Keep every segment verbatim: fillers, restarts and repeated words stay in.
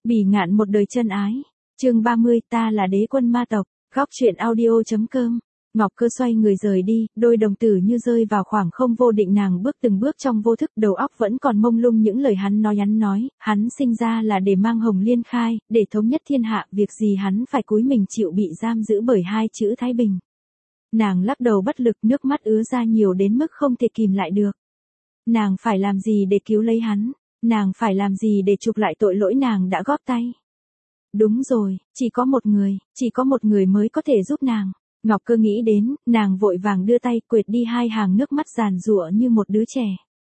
Bỉ ngạn một đời chân ái. Chương ba mươi, ta là đế quân ma tộc. Góc truyện audio.com. Ngọc Cơ xoay người rời đi, đôi đồng tử như rơi vào khoảng không vô định, nàng bước từng bước trong vô thức, đầu óc vẫn còn mông lung những lời hắn nói hắn nói, hắn sinh ra là để mang Hồng Liên khai, để thống nhất thiên hạ, việc gì hắn phải cúi mình chịu bị giam giữ bởi hai chữ Thái Bình. Nàng lắc đầu bất lực, nước mắt ứa ra nhiều đến mức không thể kìm lại được. Nàng phải làm gì để cứu lấy hắn? Nàng phải làm gì để chuộc lại tội lỗi nàng đã góp tay? Đúng rồi, chỉ có một người, chỉ có một người mới có thể giúp nàng. Ngọc Cơ nghĩ đến, nàng vội vàng đưa tay quệt đi hai hàng nước mắt giàn giụa như một đứa trẻ.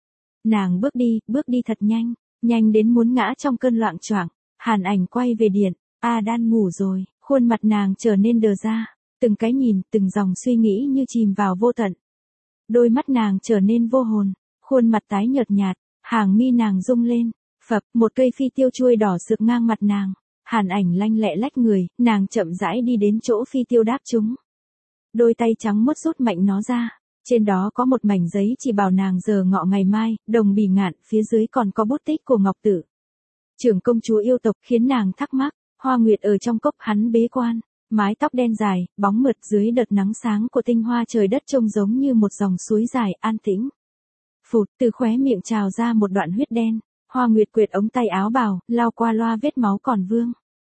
Nàng bước đi, bước đi thật nhanh, nhanh đến muốn ngã trong cơn loạng choạng. Hàn Ảnh quay về điện, A Đan ngủ rồi, khuôn mặt nàng trở nên đờ ra, từng cái nhìn, từng dòng suy nghĩ như chìm vào vô tận. Đôi mắt nàng trở nên vô hồn, khuôn mặt tái nhợt nhạt, hàng mi nàng rung lên, phập, một cây phi tiêu chuôi đỏ sượt ngang mặt nàng. Hàn Ảnh lanh lẹ lách người, nàng chậm rãi đi đến chỗ phi tiêu đáp chúng. Đôi tay trắng muốt rút mạnh nó ra, trên đó có một mảnh giấy chỉ bảo nàng giờ ngọ ngày mai, đồng Bỉ ngạn, phía dưới còn có bút tích của Ngọc Tử. Trưởng công chúa yêu tộc, khiến nàng thắc mắc, Hoa Nguyệt ở trong cốc, hắn bế quan, mái tóc đen dài, bóng mượt dưới đợt nắng sáng của tinh hoa trời đất trông giống như một dòng suối dài, an tĩnh. Phụt, từ khóe miệng trào ra một đoạn huyết đen, Hoa Nguyệt quệt ống tay áo bào, lau qua loa vết máu còn vương.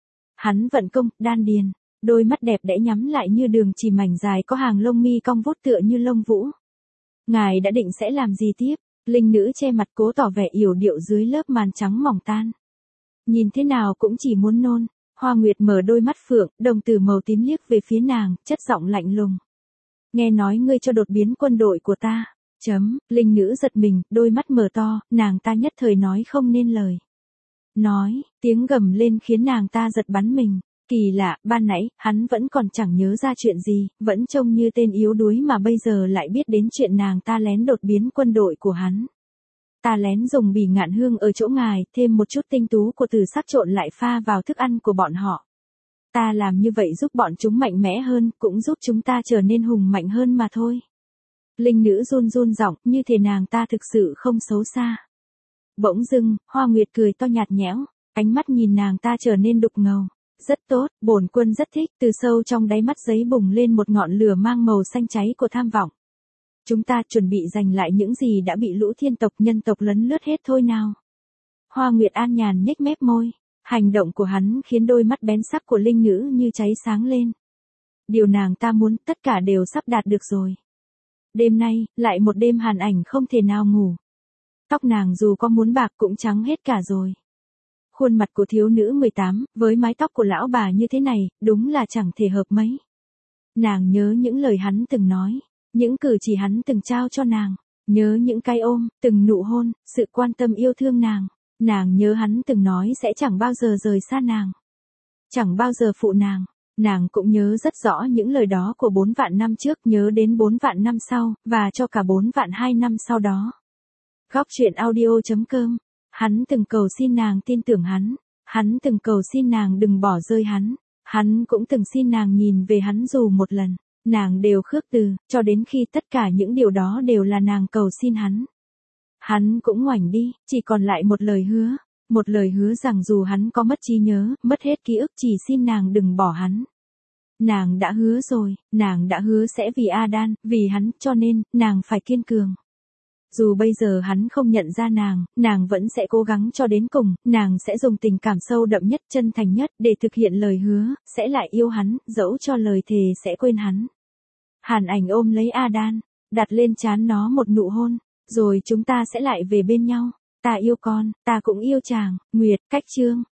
Hắn vận công, đan điền, đôi mắt đẹp đẽ nhắm lại như đường chỉ mảnh dài có hàng lông mi cong vút tựa như lông vũ. Ngài đã định sẽ làm gì tiếp? Linh nữ che mặt cố tỏ vẻ yểu điệu dưới lớp màn trắng mỏng tan. Nhìn thế nào cũng chỉ muốn nôn. Hoa Nguyệt mở đôi mắt phượng, đồng tử màu tím liếc về phía nàng, chất giọng lạnh lùng. Nghe nói ngươi cho đột biến quân đội của ta. Chấm, linh nữ giật mình, đôi mắt mở to, nàng ta nhất thời nói không nên lời. Nói, tiếng gầm lên khiến nàng ta giật bắn mình. Kỳ lạ, ban nãy, hắn vẫn còn chẳng nhớ ra chuyện gì, vẫn trông như tên yếu đuối mà bây giờ lại biết đến chuyện nàng ta lén đột biến quân đội của hắn. Ta lén dùng Bỉ ngạn hương ở chỗ ngài, thêm một chút tinh tú của từ sắc trộn lại pha vào thức ăn của bọn họ. Ta làm như vậy giúp bọn chúng mạnh mẽ hơn, cũng giúp chúng ta trở nên hùng mạnh hơn mà thôi. Linh nữ run run giọng, như thể nàng ta thực sự không xấu xa. Bỗng dưng, Hoa Nguyệt cười to nhạt nhẽo, ánh mắt nhìn nàng ta trở nên đục ngầu. Rất tốt, bổn quân rất thích, từ sâu trong đáy mắt giấy bùng lên một ngọn lửa mang màu xanh cháy của tham vọng. Chúng ta chuẩn bị giành lại những gì đã bị lũ thiên tộc nhân tộc lấn lướt hết thôi nào. Hoa Nguyệt an nhàn nhếch mép môi, hành động của hắn khiến đôi mắt bén sắc của linh nữ như cháy sáng lên. Điều nàng ta muốn, tất cả đều sắp đạt được rồi. Đêm nay, lại một đêm Hàn Ảnh không thể nào ngủ. Tóc nàng dù có muốn bạc cũng trắng hết cả rồi. Khuôn mặt của thiếu nữ mười tám, với mái tóc của lão bà như thế này, đúng là chẳng thể hợp mấy. Nàng nhớ những lời hắn từng nói, những cử chỉ hắn từng trao cho nàng, nhớ những cái ôm, từng nụ hôn, sự quan tâm yêu thương nàng. Nàng nhớ hắn từng nói sẽ chẳng bao giờ rời xa nàng, chẳng bao giờ phụ nàng. Nàng cũng nhớ rất rõ những lời đó của bốn vạn năm trước, nhớ đến bốn vạn năm sau, và cho cả bốn vạn hai năm sau đó. Góc truyện audio.com. Hắn từng cầu xin nàng tin tưởng hắn, hắn từng cầu xin nàng đừng bỏ rơi hắn, hắn cũng từng xin nàng nhìn về hắn dù một lần, nàng đều khước từ, cho đến khi tất cả những điều đó đều là nàng cầu xin hắn. Hắn cũng ngoảnh đi, chỉ còn lại một lời hứa, một lời hứa rằng dù hắn có mất trí nhớ, mất hết ký ức, chỉ xin nàng đừng bỏ hắn. Nàng đã hứa rồi, nàng đã hứa sẽ vì A Đan, vì hắn, cho nên, nàng phải kiên cường. Dù bây giờ hắn không nhận ra nàng, nàng vẫn sẽ cố gắng cho đến cùng, nàng sẽ dùng tình cảm sâu đậm nhất, chân thành nhất, để thực hiện lời hứa, sẽ lại yêu hắn, dẫu cho lời thề sẽ quên hắn. Hàn Ảnh ôm lấy A Đan, đặt lên trán nó một nụ hôn, rồi chúng ta sẽ lại về bên nhau, ta yêu con, ta cũng yêu chàng. Nguyệt, cách chương.